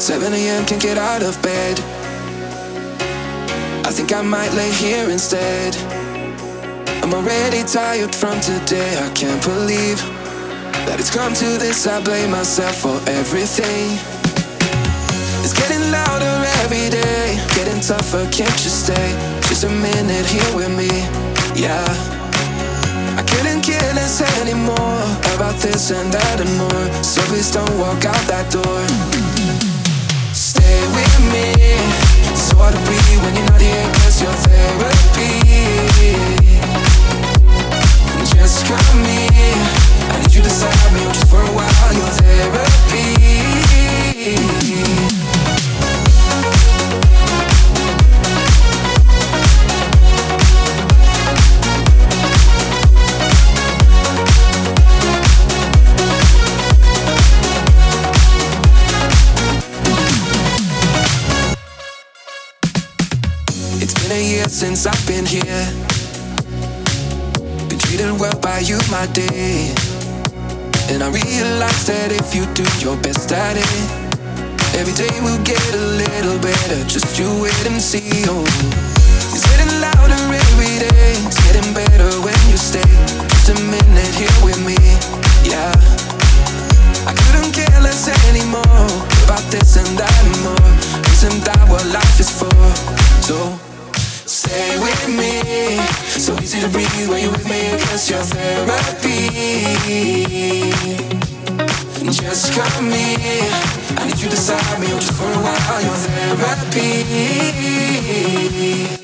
7 a.m. can't get out of bed. I think I might lay here instead. I'm already tired from today. I can't believe that it's come to this. I blame myself for everything. It's getting louder every day, getting tougher, can't you stay just a minute here with me? Yeah, I couldn't care less anymore about this and that and more. So please don't walk out that door. Stay with me. It's hard to breathe when you're not here, 'cause you're therapy. Just come here, I need you beside me just for a while. You're therapy. It's been a year since I've been here. Been treated well by you, my day. And I realize that if you do your best at it, every day will get a little better. Just you wait and see. Oh, it's getting louder every day. It's getting better when you stay just a minute here with me. Yeah, I couldn't care less anymore about this and that and more. Isn't that what life is for? So stay with me. So easy to breathe when you're with me, 'cause you're therapy. Just come here, I need you beside me just for a while. You're therapy.